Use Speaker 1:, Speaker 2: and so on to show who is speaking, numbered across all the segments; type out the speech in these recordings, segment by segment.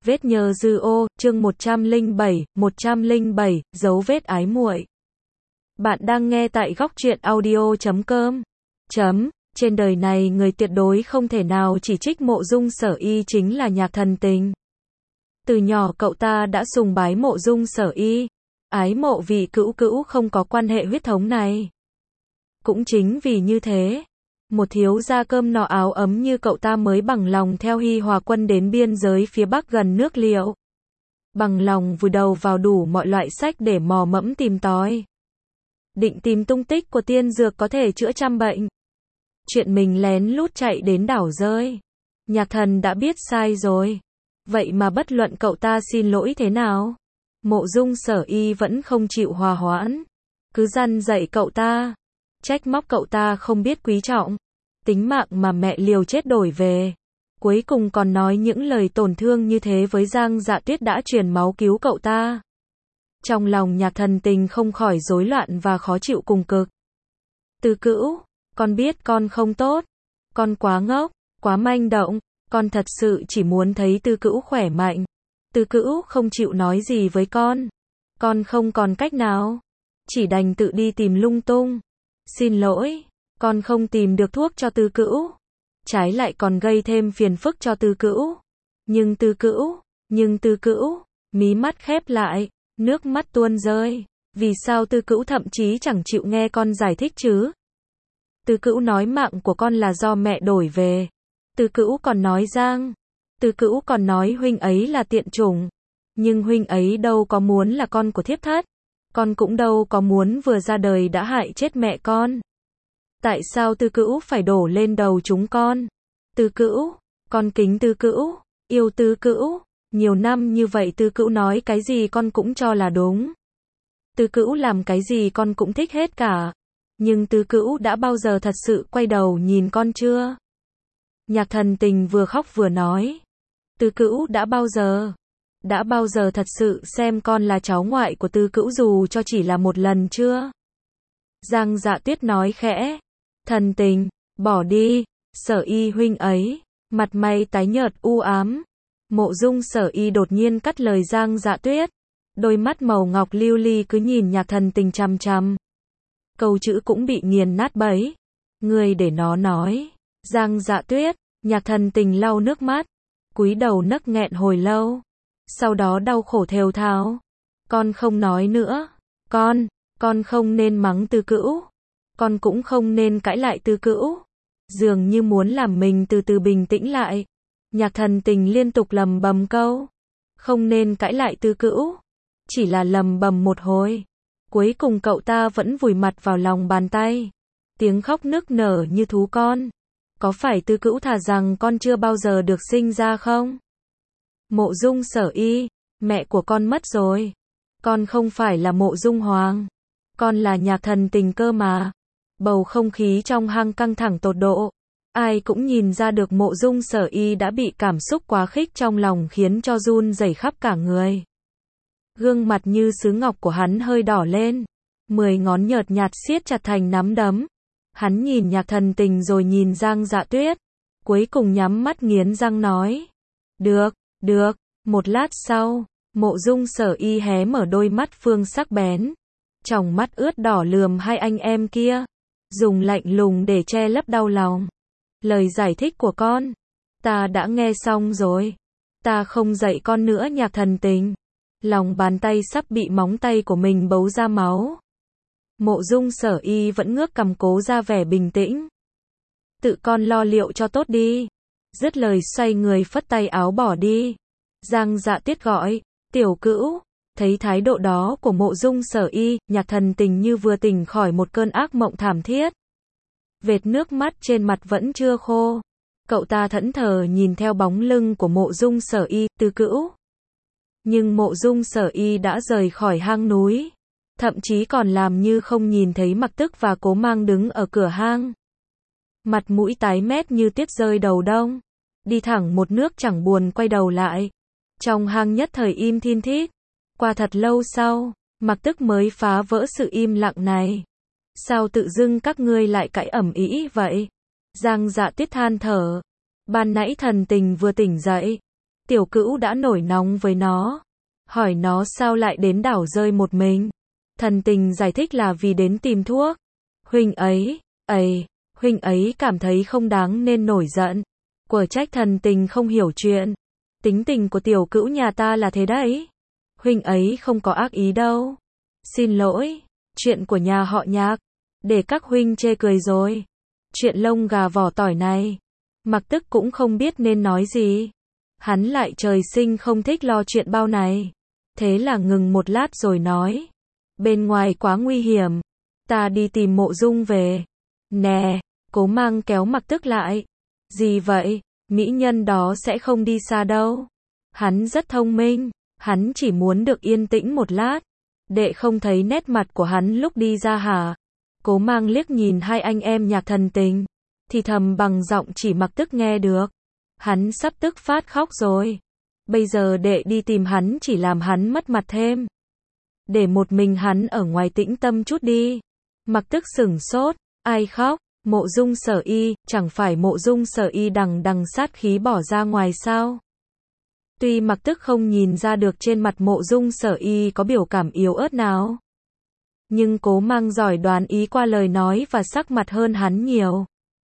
Speaker 1: Vết nhơ dư ô, chương 107, dấu vết ái muội. Bạn đang nghe tại góc truyện audio.com. Trên đời này người tuyệt đối không thể nào chỉ trích Mộ Dung Sở Y chính là Nhạc Thần Tình. Từ nhỏ cậu ta đã sùng bái Mộ Dung Sở Y, ái mộ vì cữu cữu không có quan hệ huyết thống này. Cũng chính vì như thế, một thiếu gia cơm no áo ấm như cậu ta mới bằng lòng theo Hi Hòa quân đến biên giới phía Bắc gần nước Liệu. Bằng lòng vùi đầu vào đủ mọi loại sách để mò mẫm tìm tòi. Định tìm tung tích của tiên dược có thể chữa trăm bệnh. Chuyện mình lén lút chạy đến đảo rơi. Nhạc Thần đã biết sai rồi. Vậy mà bất luận cậu ta xin lỗi thế nào, Mộ Dung Sở Y vẫn không chịu hòa hoãn. Cứ răn dạy cậu ta, trách móc cậu ta không biết quý trọng tính mạng mà mẹ liều chết đổi về. Cuối cùng còn nói những lời tổn thương như thế với Giang Dạ Tuyết đã truyền máu cứu cậu ta. Trong lòng Nhạc Thần Tình không khỏi rối loạn và khó chịu cùng cực. Tứ Cữu, con biết con không tốt, con quá ngốc, quá manh động, con thật sự chỉ muốn thấy Tứ Cữu khỏe mạnh. Tứ Cữu không chịu nói gì với con không còn cách nào, chỉ đành tự đi tìm lung tung. Xin lỗi, con không tìm được thuốc cho Tứ Cữu, trái lại còn gây thêm phiền phức cho Tứ Cữu. Nhưng Tứ Cữu, mí mắt khép lại, nước mắt tuôn rơi. Vì sao Tứ Cữu thậm chí chẳng chịu nghe con giải thích chứ? Tứ Cữu nói mạng của con là do mẹ đổi về. Tứ Cữu còn nói huynh ấy là tiện chủng. Nhưng huynh ấy đâu có muốn là con của thiếp thất. Con cũng đâu có muốn vừa ra đời đã hại chết mẹ con. Tại sao Tứ Cữu phải đổ lên đầu chúng con? Tứ Cữu, con kính Tứ Cữu, yêu Tứ Cữu. Nhiều năm như vậy Tứ Cữu nói cái gì con cũng cho là đúng. Tứ Cữu làm cái gì con cũng thích hết cả. Nhưng Tứ Cữu đã bao giờ thật sự quay đầu nhìn con chưa? Nhạc Thần Tình vừa khóc vừa nói. Tứ Cữu đã bao giờ thật sự xem con là cháu ngoại của Tứ Cữu dù cho chỉ là một lần chưa? Giang Dạ Tuyết nói khẽ. Thần Tình, bỏ đi, Sở Y huynh ấy. Mặt mày tái nhợt u ám. Mộ Dung Sở Y đột nhiên cắt lời Giang Dạ Tuyết. Đôi mắt màu ngọc lưu ly cứ nhìn Nhạc Thần Tình chằm chằm. Câu chữ cũng bị nghiền nát bấy. Ngươi để nó nói. Giang Dạ Tuyết, Nhạc Thần Tình lau nước mắt, cúi đầu nấc nghẹn hồi lâu. Sau đó đau khổ thều thào. Con không nói nữa. Con không nên mắng Tứ Cữu. Con cũng không nên cãi lại Tứ Cữu. Dường như muốn làm mình từ từ bình tĩnh lại. Nhạc Thần Tình liên tục lầm bầm câu. Không nên cãi lại Tứ Cữu. Chỉ là lầm bầm một hồi. Cuối cùng cậu ta vẫn vùi mặt vào lòng bàn tay. Tiếng khóc nức nở như thú con. Có phải Tứ Cữu thà rằng con chưa bao giờ được sinh ra không? Mộ Dung Sở Y, mẹ của con mất rồi. Con không phải là Mộ Dung Hoàng. Con là Nhạc Thần Tình cơ mà. Bầu không khí trong hang căng thẳng tột độ. Ai cũng nhìn ra được Mộ Dung Sở Y đã bị cảm xúc quá khích trong lòng khiến cho run rẩy khắp cả người. Gương mặt như sứ ngọc của hắn hơi đỏ lên. 10 ngón nhợt nhạt siết chặt thành nắm đấm. Hắn nhìn Nhạc Thần Tình rồi nhìn Giang Dạ Tuyết. Cuối cùng nhắm mắt nghiến răng nói. Được. Một lát sau, Mộ Dung Sở Y hé mở đôi mắt phương sắc bén. Tròng mắt ướt đỏ lườm hai anh em kia. Dùng lạnh lùng để che lấp đau lòng. Lời giải thích của con, ta đã nghe xong rồi. Ta không dạy con nữa Nhạc Thần Tình. Lòng bàn tay sắp bị móng tay của mình bấu ra máu. Mộ Dung Sở Y vẫn ngước cằm cố ra vẻ bình tĩnh. Tự con lo liệu cho tốt đi. Dứt lời xoay người phất tay áo bỏ đi. Giang Dạ Tuyết gọi. Tiểu Cữu. Thấy thái độ đó của Mộ Dung Sở Y, Nhạc Thần Tình như vừa tỉnh khỏi một cơn ác mộng thảm thiết. Vệt nước mắt trên mặt vẫn chưa khô. Cậu ta thẫn thờ nhìn theo bóng lưng của Mộ Dung Sở Y, Tứ Cữu. Nhưng Mộ Dung Sở Y đã rời khỏi hang núi. Thậm chí còn làm như không nhìn thấy Mặc Tức và Cố Mang đứng ở cửa hang. Mặt mũi tái mét như tuyết rơi đầu đông. Đi thẳng một nước chẳng buồn quay đầu lại. Trong hang nhất thời im thin thít. Qua thật lâu sau, Mặc Tức mới phá vỡ sự im lặng này. Sao tự dưng các ngươi lại cãi ầm ĩ vậy? Giang Dạ Tuyết than thở. Ban nãy Thần Tình vừa tỉnh dậy. Tiểu Cữu đã nổi nóng với nó, hỏi nó sao lại đến đảo rơi một mình. Thần Tình giải thích là vì đến tìm thuốc. Huynh ấy cảm thấy không đáng nên nổi giận. Quở trách Thần Tình không hiểu chuyện. Tính tình của Tiểu Cữu nhà ta là thế đấy. Huynh ấy không có ác ý đâu. Xin lỗi, chuyện của nhà họ Nhạc, để các huynh chê cười rồi. Chuyện lông gà vỏ tỏi này, Mặc Tức cũng không biết nên nói gì. Hắn lại trời sinh không thích lo chuyện bao này. Thế là ngừng một lát rồi nói. Bên ngoài quá nguy hiểm. Ta đi tìm Mộ Dung về. Nè, Cố Mang kéo Mặc Tức lại. Gì vậy? Mỹ nhân đó sẽ không đi xa đâu. Hắn rất thông minh. Hắn chỉ muốn được yên tĩnh một lát. Đệ không thấy nét mặt của hắn lúc đi ra hả? Cố Mang liếc nhìn hai anh em Nhạc Thần Tình, thì thầm bằng giọng chỉ Mặc Tức nghe được. Hắn sắp tức phát khóc rồi. Bây giờ đệ đi tìm hắn chỉ làm hắn mất mặt thêm. Để một mình hắn ở ngoài tĩnh tâm chút đi. Mặc Tức sửng sốt. Ai khóc? Mộ Dung Sở Y, chẳng phải Mộ Dung Sở Y đằng sát khí bỏ ra ngoài sao? Tuy Mặc Tức không nhìn ra được trên mặt Mộ Dung Sở Y có biểu cảm yếu ớt nào, nhưng Cố Mang giỏi đoán ý qua lời nói và sắc mặt hơn hắn nhiều.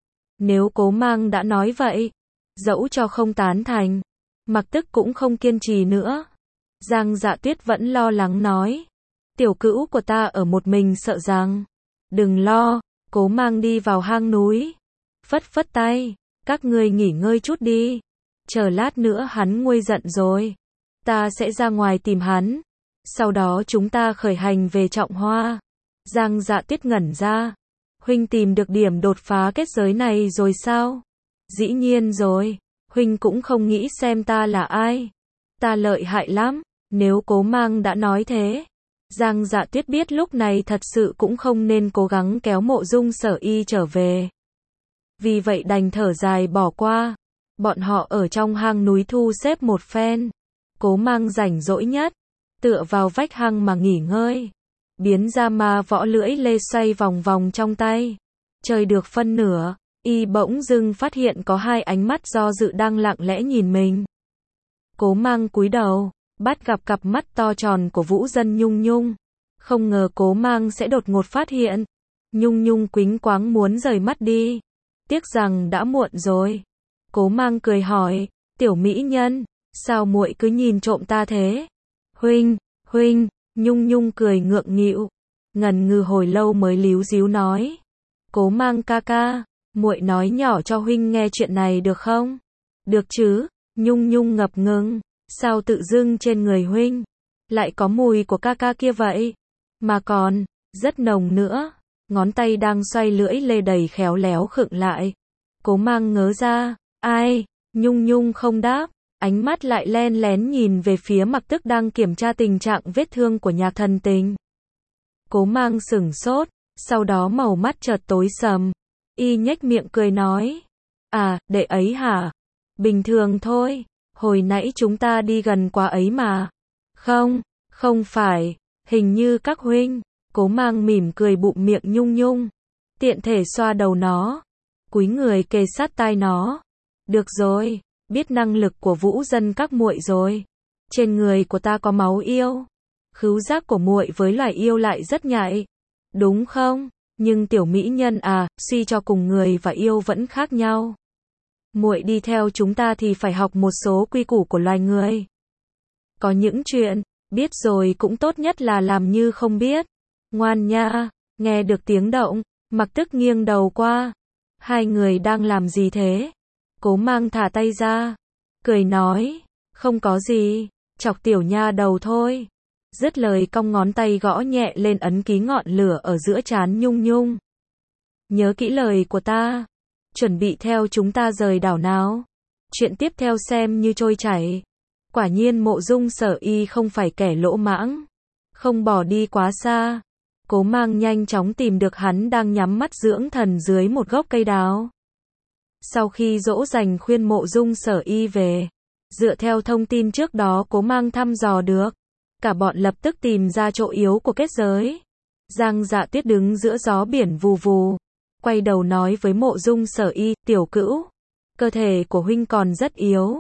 Speaker 1: Nếu Cố Mang đã nói vậy, dẫu cho không tán thành, Mặc Tức cũng không kiên trì nữa. Giang Dạ Tuyết vẫn lo lắng nói. Tiểu Cữu của ta ở một mình sợ rằng. Đừng lo, Cố Mang đi vào hang núi. Phất phất tay, các ngươi nghỉ ngơi chút đi. Chờ lát nữa hắn nguôi giận rồi, ta sẽ ra ngoài tìm hắn. Sau đó chúng ta khởi hành về Trọng Hoa. Giang Dạ Tuyết ngẩn ra. Huynh tìm được điểm đột phá kết giới này rồi sao? Dĩ nhiên rồi, huynh cũng không nghĩ xem ta là ai. Ta lợi hại lắm, nếu Cố Mang đã nói thế. Giang Dạ Tuyết biết lúc này thật sự cũng không nên cố gắng kéo Mộ Dung Sở Y trở về. Vì vậy đành thở dài bỏ qua. Bọn họ ở trong hang núi thu xếp một phen. Cố Mang rảnh rỗi nhất, tựa vào vách hang mà nghỉ ngơi. Biến ra ma võ lưỡi lê xoay vòng vòng trong tay. Chơi được phân nửa, y bỗng dưng phát hiện có hai ánh mắt do dự đang lặng lẽ nhìn mình. Cố Mang cúi đầu, bắt gặp cặp mắt to tròn của Vũ Dân Nhung Nhung. Không ngờ Cố Mang sẽ đột ngột phát hiện. Nhung Nhung quĩnh quáng muốn rời mắt đi. Tiếc rằng đã muộn rồi. Cố Mang cười hỏi, tiểu mỹ nhân, sao muội cứ nhìn trộm ta thế? Huynh, Nhung Nhung cười ngượng nghịu, ngần ngừ hồi lâu mới líu díu nói. Cố Mang ca ca, muội nói nhỏ cho huynh nghe chuyện này được không? Được chứ, Nhung Nhung ngập ngừng, sao tự dưng trên người huynh lại có mùi của ca ca kia vậy? Mà còn, rất nồng nữa. Ngón tay đang xoay lưỡi lê đầy khéo léo khựng lại. Cố Mang ngớ ra. Ai? Nhung Nhung không đáp, ánh mắt lại len lén nhìn về phía Mặc Tức đang kiểm tra tình trạng vết thương của Nhạc Thần Tình. Cố Mang sửng sốt, sau đó màu mắt chợt tối sầm. Y nhếch miệng cười nói. À, đệ ấy hả? Bình thường thôi, hồi nãy chúng ta đi gần quá ấy mà. Không phải, hình như các huynh. Cố Mang mỉm cười bụm miệng Nhung Nhung, tiện thể xoa đầu nó, cúi người kề sát tai nó. Được rồi, biết năng lực của Vũ Dân các muội rồi. Trên người của ta có máu yêu. Khứu giác của muội với loài yêu lại rất nhạy, đúng không? Nhưng tiểu mỹ nhân à, suy cho cùng người và yêu vẫn khác nhau. Muội đi theo chúng ta thì phải học một số quy củ của loài người. Có những chuyện, biết rồi cũng tốt nhất là làm như không biết. Ngoan nha. Nghe được tiếng động, Mặc Tức nghiêng đầu qua. Hai người đang làm gì thế? Cố Mang thả tay ra, cười nói, không có gì, chọc tiểu nha đầu thôi. Dứt lời cong ngón tay gõ nhẹ lên ấn ký ngọn lửa ở giữa trán Nhung Nhung. Nhớ kỹ lời của ta, chuẩn bị theo chúng ta rời đảo nào. Chuyện tiếp theo xem như trôi chảy. Quả nhiên Mộ Dung Sở Y không phải kẻ lỗ mãng, không bỏ đi quá xa. Cố Mang nhanh chóng tìm được hắn đang nhắm mắt dưỡng thần dưới một gốc cây đào. Sau khi dỗ dành khuyên Mộ Dung Sở Y về, dựa theo thông tin trước đó Cố Mang thăm dò được, cả bọn lập tức tìm ra chỗ yếu của kết giới. Giang Dạ Tuyết đứng giữa gió biển vù vù, quay đầu nói với Mộ Dung Sở Y, tiểu cữu, cơ thể của huynh còn rất yếu,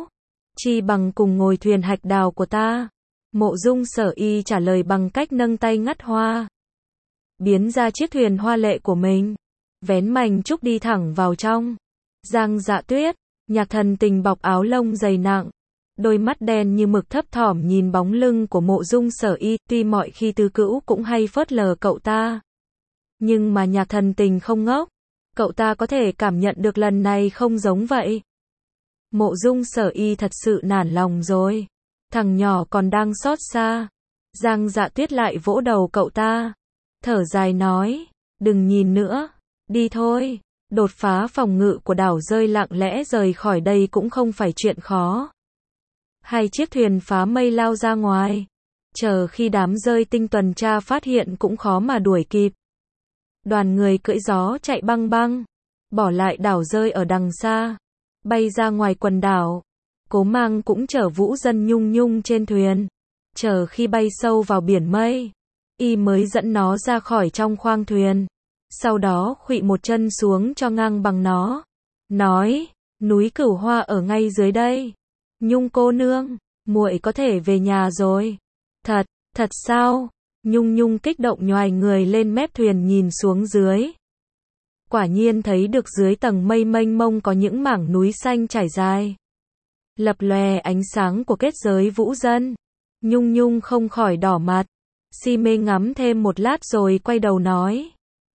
Speaker 1: chi bằng cùng ngồi thuyền hạch đào của ta. Mộ Dung Sở Y trả lời bằng cách nâng tay ngắt hoa, biến ra chiếc thuyền hoa lệ của mình, vén mành trúc đi thẳng vào trong. Giang Dạ Tuyết, Nhạc Thần Tình bọc áo lông dày nặng, đôi mắt đen như mực thấp thỏm nhìn bóng lưng của Mộ Dung Sở Y, tuy mọi khi Tư Cữu cũng hay phớt lờ cậu ta, nhưng mà Nhạc Thần Tình không ngốc, cậu ta có thể cảm nhận được lần này không giống vậy. Mộ Dung Sở Y thật sự nản lòng rồi, thằng nhỏ còn đang xót xa. Giang Dạ Tuyết lại vỗ đầu cậu ta, thở dài nói, đừng nhìn nữa, đi thôi. Đột phá phòng ngự của đảo rơi lặng lẽ rời khỏi đây cũng không phải chuyện khó. Hai chiếc thuyền phá mây lao ra ngoài, chờ khi đám rơi tinh tuần tra phát hiện cũng khó mà đuổi kịp. Đoàn người cưỡi gió chạy băng băng, bỏ lại đảo rơi ở đằng xa, bay ra ngoài quần đảo. Cố Mang cũng chở Vũ Dân Nhung Nhung trên thuyền, chờ khi bay sâu vào biển mây, y mới dẫn nó ra khỏi trong khoang thuyền. Sau đó khuỵu một chân xuống cho ngang bằng nó, nói, núi Cửu Hoa ở ngay dưới đây. Nhung cô nương, muội có thể về nhà rồi. Thật sao? Nhung Nhung kích động nhoài người lên mép thuyền nhìn xuống dưới. Quả nhiên thấy được dưới tầng mây mênh mông có những mảng núi xanh trải dài, lập lòe ánh sáng của kết giới vũ dân. Nhung Nhung không khỏi đỏ mặt, si mê ngắm thêm một lát rồi quay đầu nói,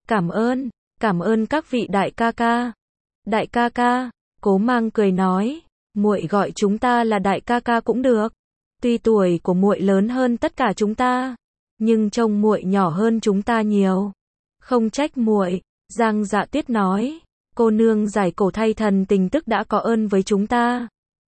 Speaker 1: cảm ơn các vị đại ca ca. Đại ca ca, Cố Mang cười nói, muội gọi chúng ta là đại ca ca cũng được. Tuy tuổi của muội lớn hơn tất cả chúng ta, nhưng trông muội nhỏ hơn chúng ta nhiều. Không trách muội. Giang Dạ Tuyết nói, cô nương giải cổ thay Thần Tình tức đã có ơn với chúng ta,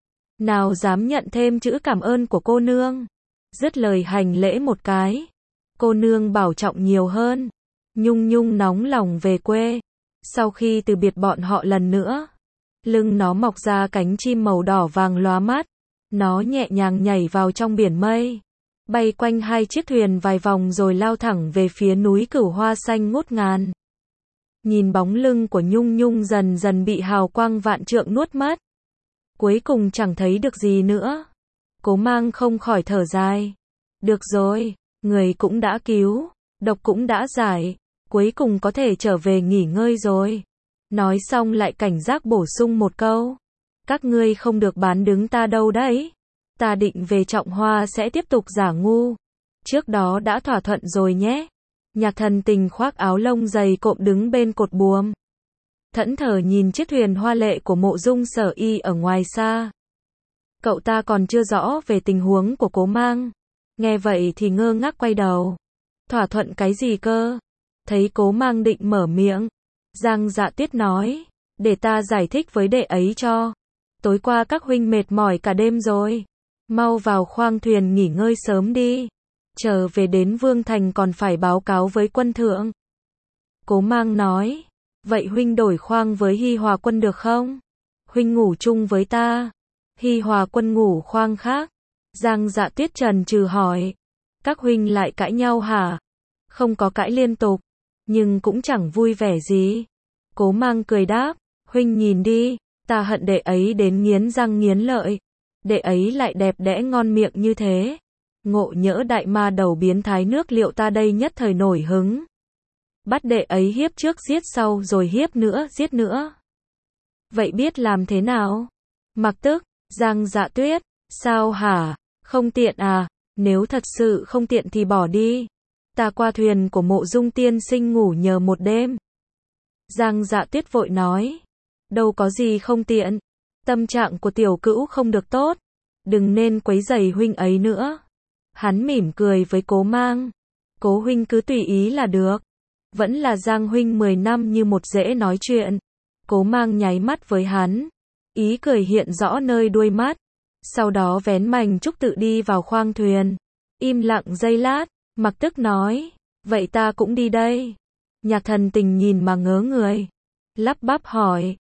Speaker 1: nào dám nhận thêm chữ cảm ơn của cô nương. Dứt lời hành lễ một cái, cô nương bảo trọng nhiều hơn. Nhung Nhung nóng lòng về quê. Sau khi từ biệt bọn họ lần nữa, lưng nó mọc ra cánh chim màu đỏ vàng lóa mắt. Nó nhẹ nhàng nhảy vào trong biển mây, bay quanh hai chiếc thuyền vài vòng rồi lao thẳng về phía núi Cửu Hoa xanh ngút ngàn. Nhìn bóng lưng của Nhung Nhung dần dần bị hào quang vạn trượng nuốt mất, cuối cùng chẳng thấy được gì nữa. Cố Mang không khỏi thở dài. Được rồi, người cũng đã cứu, độc cũng đã giải, cuối cùng có thể trở về nghỉ ngơi rồi. Nói xong lại cảnh giác bổ sung một câu, các ngươi không được bán đứng ta đâu đấy. Ta định về Trọng Hoa sẽ tiếp tục giả ngu, trước đó đã thỏa thuận rồi nhé. Nhạc Thần Tình khoác áo lông dày cộm đứng bên cột buồm, thẫn thờ nhìn chiếc thuyền hoa lệ của Mộ Dung Sở Y ở ngoài xa. Cậu ta còn chưa rõ về tình huống của Cố Mang, nghe vậy thì ngơ ngác quay đầu. Thỏa thuận cái gì cơ? Thấy Cố Mang định mở miệng, Giang Dạ Tuyết nói, để ta giải thích với đệ ấy cho. Tối qua các huynh mệt mỏi cả đêm rồi, mau vào khoang thuyền nghỉ ngơi sớm đi, chờ về đến Vương Thành còn phải báo cáo với quân thượng. Cố Mang nói, vậy huynh đổi khoang với Hi Hòa Quân được không? Huynh ngủ chung với ta, Hi Hòa Quân ngủ khoang khác. Giang Dạ Tuyết chần chừ hỏi, các huynh lại cãi nhau hả? Không có cãi liên tục, nhưng cũng chẳng vui vẻ gì. Cố Mang cười đáp, huynh nhìn đi, ta hận đệ ấy đến nghiến răng nghiến lợi. Đệ ấy lại đẹp đẽ ngon miệng như thế. Ngộ nhỡ đại ma đầu biến thái nước Liệu ta đây nhất thời nổi hứng, bắt đệ ấy hiếp trước giết sau rồi hiếp nữa giết nữa. Vậy biết làm thế nào? Mặc tức, Giang Dạ Tuyết, sao hả? Không tiện à? Nếu thật sự không tiện thì bỏ đi. Ta qua thuyền của Mộ Dung tiên sinh ngủ nhờ một đêm. Giang Dạ Tuyết vội nói, đâu có gì không tiện. Tâm trạng của tiểu cữu không được tốt, đừng nên quấy rầy huynh ấy nữa. Hắn mỉm cười với Cố Mang, Cố huynh cứ tùy ý là được. Vẫn là Giang huynh 10 năm như một dễ nói chuyện. Cố Mang nháy mắt với hắn, ý cười hiện rõ nơi đuôi mắt. Sau đó vén mành trúc tự đi vào khoang thuyền. Im lặng giây lát, Mặc Tức nói, vậy ta cũng đi đây. Nhạc Thần Tình nhìn mà ngớ người, lắp bắp hỏi,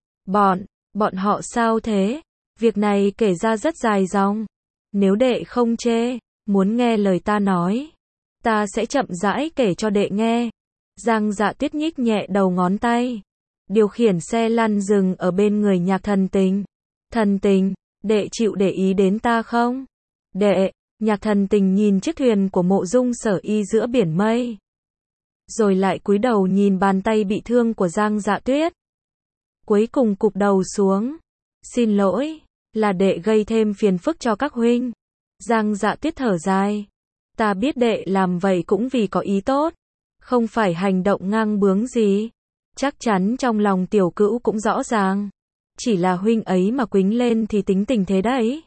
Speaker 1: bọn họ sao thế? Việc này kể ra rất dài dòng. Nếu đệ không chê, muốn nghe lời ta nói, ta sẽ chậm rãi kể cho đệ nghe. Giang Dạ Tuyết nhích nhẹ đầu ngón tay, điều khiển xe lăn dừng ở bên người Nhạc Thần Tình. Thần Tình, đệ chịu để ý đến ta không? Đệ, Nhạc Thần Tình nhìn chiếc thuyền của Mộ Dung Sở Y giữa biển mây. Rồi lại cúi đầu nhìn bàn tay bị thương của Giang Dạ Tuyết. Cuối cùng cụp đầu xuống. Xin lỗi, là đệ gây thêm phiền phức cho các huynh. Giang Dạ Tuyết thở dài. Ta biết đệ làm vậy cũng vì có ý tốt. Không phải hành động ngang bướng gì. Chắc chắn trong lòng tiểu cữu cũng rõ ràng. Chỉ là huynh ấy mà quýnh lên thì tính tình thế đấy.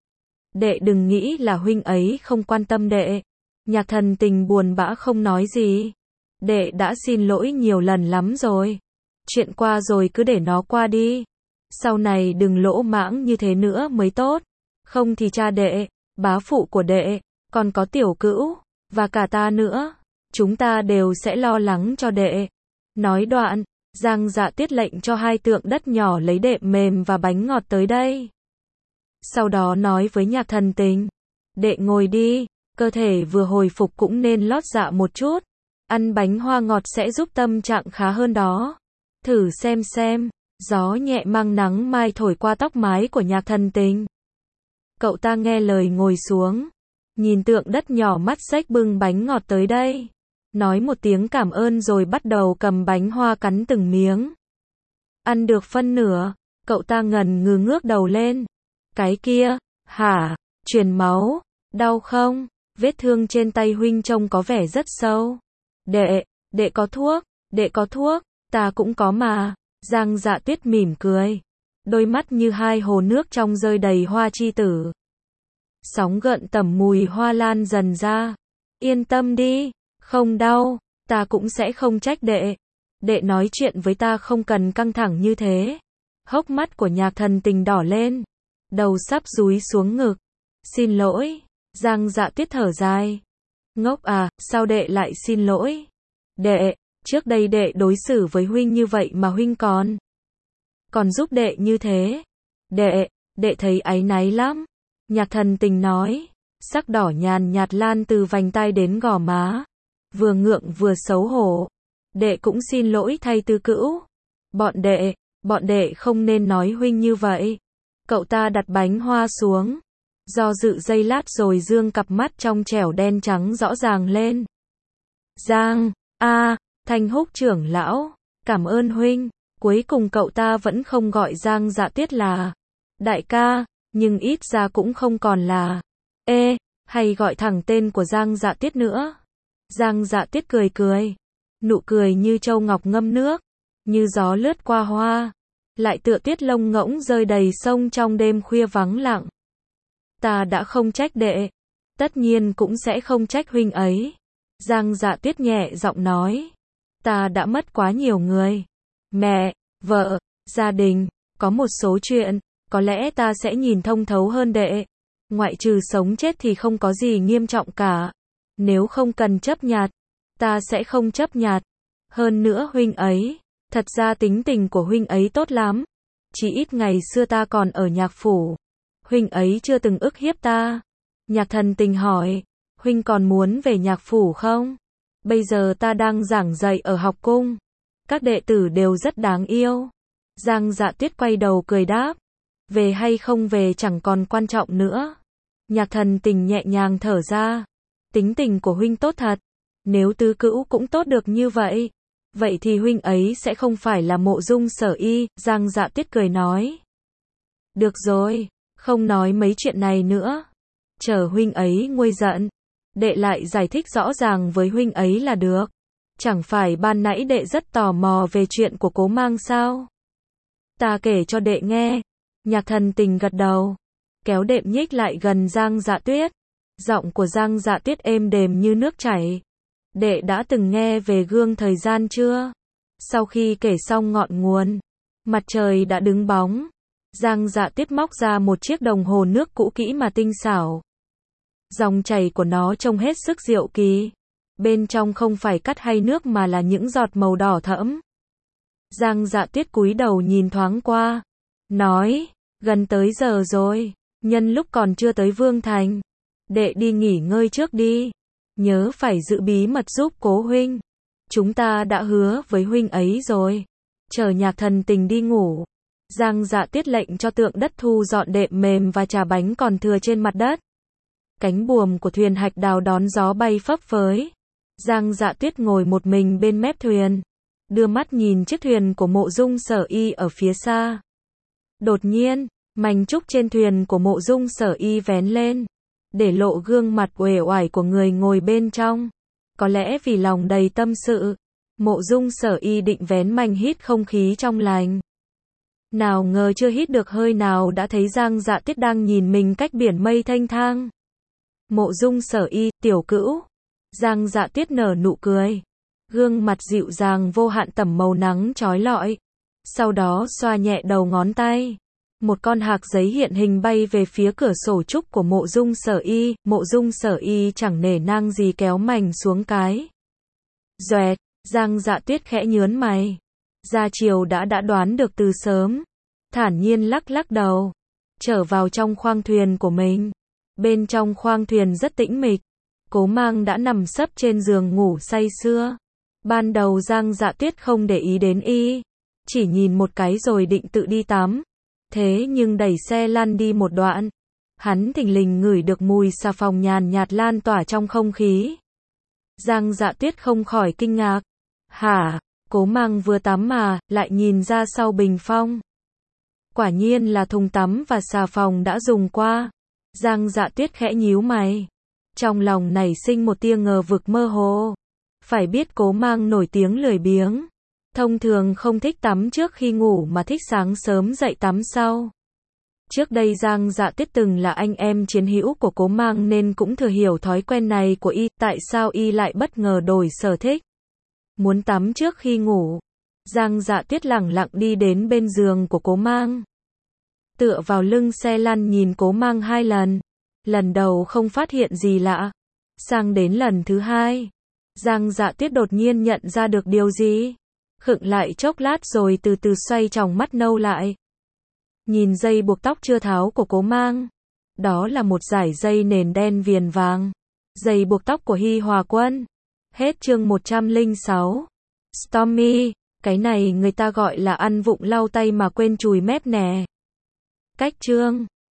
Speaker 1: Đệ đừng nghĩ là huynh ấy không quan tâm đệ. Nhạc Thần Tình buồn bã không nói gì. Đệ đã xin lỗi nhiều lần lắm rồi. Chuyện qua rồi cứ để nó qua đi. Sau này đừng lỗ mãng như thế nữa mới tốt. Không thì cha đệ, bá phụ của đệ, còn có tiểu cữu, và cả ta nữa. Chúng ta đều sẽ lo lắng cho đệ. Nói đoạn, Giang Dạ Tuyết lệnh cho 2 tượng đất nhỏ lấy đệm mềm và bánh ngọt tới đây. Sau đó nói với Nhạc Thần Tình. Đệ ngồi đi, cơ thể vừa hồi phục cũng nên lót dạ một chút. Ăn bánh hoa ngọt sẽ giúp tâm trạng khá hơn đó. Thử xem. Gió nhẹ mang nắng mai thổi qua tóc mái của Nhạc Thần Tình. Cậu ta nghe lời ngồi xuống. Nhìn tượng đất nhỏ mắt xếch bưng bánh ngọt tới đây. Nói một tiếng cảm ơn rồi bắt đầu cầm bánh hoa cắn từng miếng. Ăn được phân nửa, cậu ta ngần ngừ ngước đầu lên. Cái kia, hả, truyền máu, đau không? Vết thương trên tay huynh trông có vẻ rất sâu. Đệ có thuốc, ta cũng có mà. Giang Dạ Tuyết mỉm cười. Đôi mắt như 2 hồ nước trong rơi đầy hoa chi tử. Sóng gợn tẩm mùi hoa lan dần ra. Yên tâm đi, không đau, ta cũng sẽ không trách đệ. Đệ nói chuyện với ta không cần căng thẳng như thế. Hốc mắt của Nhạc Thần Tình đỏ lên. Đầu sắp dúi xuống ngực. Xin lỗi, Giang Dạ Tuyết thở dài. Ngốc à, sao đệ lại xin lỗi? Đệ, trước đây đệ đối xử với huynh như vậy mà huynh còn giúp đệ như thế. Đệ thấy áy náy lắm. Nhạc Thần Tình nói. Sắc đỏ nhàn nhạt lan từ vành tai đến gò má. Vừa ngượng vừa xấu hổ. Đệ cũng xin lỗi thay tư cữu. Bọn đệ không nên nói huynh như vậy. Cậu ta đặt bánh hoa xuống. Do dự giây lát rồi dương cặp mắt trong trẻo đen trắng rõ ràng lên. Thanh Húc trưởng lão, cảm ơn huynh. Cuối cùng cậu ta vẫn không gọi Giang Dạ Tuyết là đại ca, nhưng ít ra cũng không còn là hay gọi thẳng tên của Giang Dạ Tuyết nữa. Giang Dạ Tuyết cười. Nụ cười như châu ngọc ngâm nước, như gió lướt qua hoa, lại tựa tuyết lông ngỗng rơi đầy sông trong đêm khuya vắng lặng. Ta đã không trách đệ, tất nhiên cũng sẽ không trách huynh ấy. Giang Dạ Tuyết nhẹ giọng nói. Ta đã mất quá nhiều người. Mẹ, vợ, gia đình, có một số chuyện, có lẽ ta sẽ nhìn thông thấu hơn đệ. Ngoại trừ sống chết thì không có gì nghiêm trọng cả. Nếu không cần chấp nhặt, ta sẽ không chấp nhặt. Hơn nữa huynh ấy, thật ra tính tình của huynh ấy tốt lắm. Chỉ ít ngày xưa ta còn ở Nhạc phủ, huynh ấy chưa từng ức hiếp ta. Nhạc Thần Tình hỏi, huynh còn muốn về Nhạc phủ không? Bây giờ ta đang giảng dạy ở học cung. Các đệ tử đều rất đáng yêu. Giang Dạ Tuyết quay đầu cười đáp. Về hay không về chẳng còn quan trọng nữa. Nhạc Thần Tình nhẹ nhàng thở ra. Tính tình của huynh tốt thật. Nếu tứ cữu cũng tốt được như vậy, vậy thì huynh ấy sẽ không phải là Mộ Dung Sở Y. Giang Dạ Tuyết cười nói. Được rồi, không nói mấy chuyện này nữa. Chờ huynh ấy nguôi giận, đệ lại giải thích rõ ràng với huynh ấy là được. Chẳng phải ban nãy đệ rất tò mò về chuyện của Cố Mang sao? Ta kể cho đệ nghe. Nhạc Thần Tình gật đầu, kéo đệm nhích lại gần Giang Dạ Tuyết. Giọng của Giang Dạ Tuyết êm đềm như nước chảy. Đệ đã từng nghe về gương thời gian chưa? Sau khi kể xong ngọn nguồn, mặt trời đã đứng bóng. Giang Dạ Tuyết móc ra một chiếc đồng hồ nước cũ kỹ mà tinh xảo. Dòng chảy của nó trông hết sức diệu kỳ. Bên trong không phải cát hay nước mà là những giọt màu đỏ thẫm. Giang Dạ Tuyết cúi đầu nhìn thoáng qua, nói, gần tới giờ rồi, nhân lúc còn chưa tới Vương Thành, đệ đi nghỉ ngơi trước đi, nhớ phải giữ bí mật giúp Cố huynh. Chúng ta đã hứa với huynh ấy rồi. Chờ Nhạc Thần Tình đi ngủ, Giang Dạ Tuyết lệnh cho tượng đất thu dọn đệm mềm và trà bánh còn thừa trên mặt đất. Cánh buồm của thuyền hạch đào đón gió bay phấp phới. Giang Dạ Tuyết ngồi một mình bên mép thuyền, đưa mắt nhìn chiếc thuyền của Mộ Dung Sở Y ở phía xa. Đột nhiên, mảnh trúc trên thuyền của Mộ Dung Sở Y vén lên, để lộ gương mặt uể oải của người ngồi bên trong. Có lẽ vì lòng đầy tâm sự, Mộ Dung Sở Y định vén mành hít không khí trong lành. Nào ngờ chưa hít được hơi nào đã thấy Giang Dạ Tuyết đang nhìn mình cách biển mây thênh thang. Mộ Dung Sở Y, tiểu cữu. Giang Dạ Tuyết nở nụ cười. Gương mặt dịu dàng vô hạn tẩm màu nắng chói lọi. Sau đó xoa nhẹ đầu ngón tay. Một con hạc giấy hiện hình bay về phía cửa sổ trúc của Mộ Dung Sở Y. Mộ Dung Sở Y chẳng nể nang gì kéo mành xuống cái. Doẹt, Giang Dạ Tuyết khẽ nhớn mày. Gia Triều đã đoán được từ sớm. Thản nhiên lắc lắc đầu. Trở vào trong khoang thuyền của mình. Bên trong khoang thuyền rất tĩnh mịch. Cố Mang đã nằm sấp trên giường ngủ say sưa. Ban đầu Giang Dạ Tuyết không để ý đến y. Chỉ nhìn một cái rồi định tự đi tắm. Thế nhưng đẩy xe lăn đi một đoạn. Hắn thình lình ngửi được mùi xà phòng nhàn nhạt lan tỏa trong không khí. Giang Dạ Tuyết không khỏi kinh ngạc. Hả? Cố Mang vừa tắm mà, lại nhìn ra sau bình phong. Quả nhiên là thùng tắm và xà phòng đã dùng qua. Giang Dạ Tuyết khẽ nhíu mày. Trong lòng nảy sinh một tia ngờ vực mơ hồ. Phải biết Cố Mang nổi tiếng lười biếng. Thông thường không thích tắm trước khi ngủ mà thích sáng sớm dậy tắm sau. Trước đây Giang Dạ Tuyết từng là anh em chiến hữu của Cố Mang nên cũng thừa hiểu thói quen này của y. Tại sao y lại bất ngờ đổi sở thích? Muốn tắm trước khi ngủ. Giang Dạ Tuyết lẳng lặng đi đến bên giường của Cố Mang. Tựa vào lưng xe lăn nhìn Cố Mang 2 lần. Lần đầu không phát hiện gì lạ. Sang đến lần thứ 2. Giang Dạ Tuyết đột nhiên nhận ra được điều gì. Khựng lại chốc lát rồi từ từ xoay tròng mắt nâu lại. Nhìn dây buộc tóc chưa tháo của Cố Mang. Đó là một dải dây nền đen viền vàng. Dây buộc tóc của Hi Hòa Quân. Hết chương 106. Stormy, cái này người ta gọi là ăn vụng lau tay mà quên chùi mép nè. Cách chương